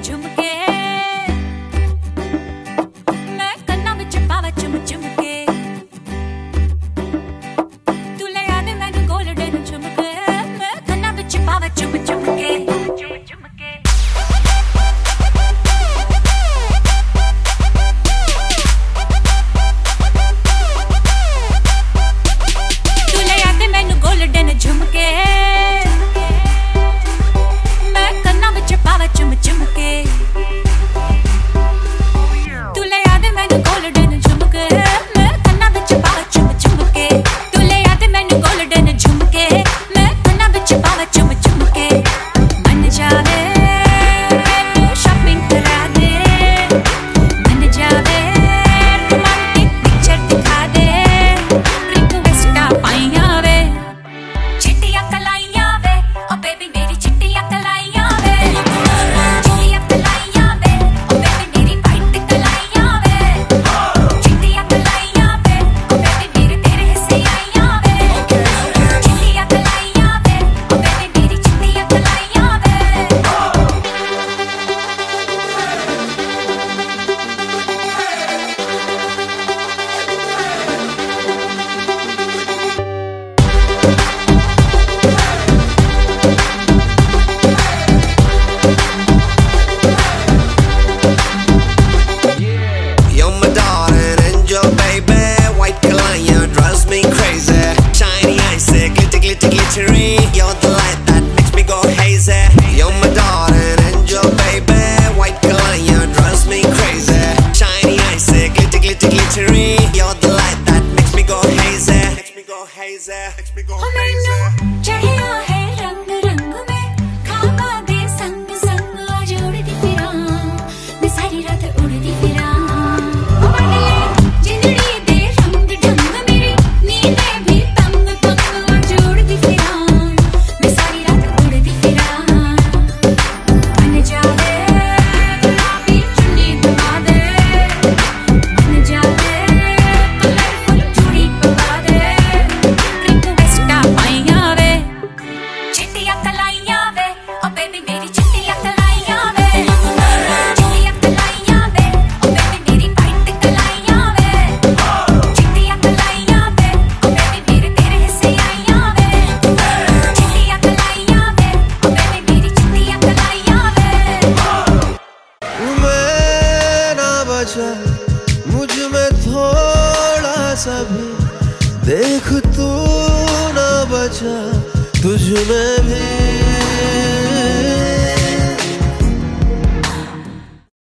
झुमके मैं कन्ना विच पावा चुम चुम के तू ले आ दे मैनू गोल्डन झुमके मैं कन्ना विच पावा चुम चुम के तू ले आ दे मैनू गोल्डन झुमके चुम चुम के तू ले आ दे मैनू गोल्डन झुमके मैं कन्ना विच पावा चुम चुम के तू ले आ दे मैनू गोल्डन झुमके मैं कन्ना विच पावा चुम चुम के मन जावे शॉपिंग करा दे मन जावे रोमांटिक पिक्चर दिखा दे रिक्वेस्टा पाइया वे चिट्टियां कलाइयां वे ओ बेबी मेरी चिट्टियां कलाइयां वे You're the light that makes me go hazy. You're my darling angel, baby. White Kalaya drives me crazy. Shiny icy, glitty, glitty, glittery. You're the light that makes me go hazy. Makes me go hazy. Makes me go hazy. चढ़िया है रंग रंग में खाबा दे संग संग आज उड़ती फिरां मैं सारी रात उड़ती फिरां जिंदड़ी दे रंग ढंग मेरी नींदें भी तंग तंग आज उड़ती फिरां मैं सारी रात उड़ती फिरां मन जावे गुलाबी चुन्नी दबा दे मन जावे कलरफुल चूड़ी पवा दे रिक्वेस्टा पाइया वे चिट्टियां कलाइयां वे ओ बेबी मेरी चिट्टियां कलाइयां वे चिट्टियां कलाइयां वे ओ बेबी मेरी वाइट कलाइयां वे चिट्टियां कलाइयां वे ओ बेबी मेरे तेरे हिस्से आइयां वे चिट्टियां कलाइयां वे ओ बेबी मेरी चिट्टियां कलाइयां वे मैं ना बचा मुझ में थोड़ा सा भी देख तू ना बचा तुझ में भी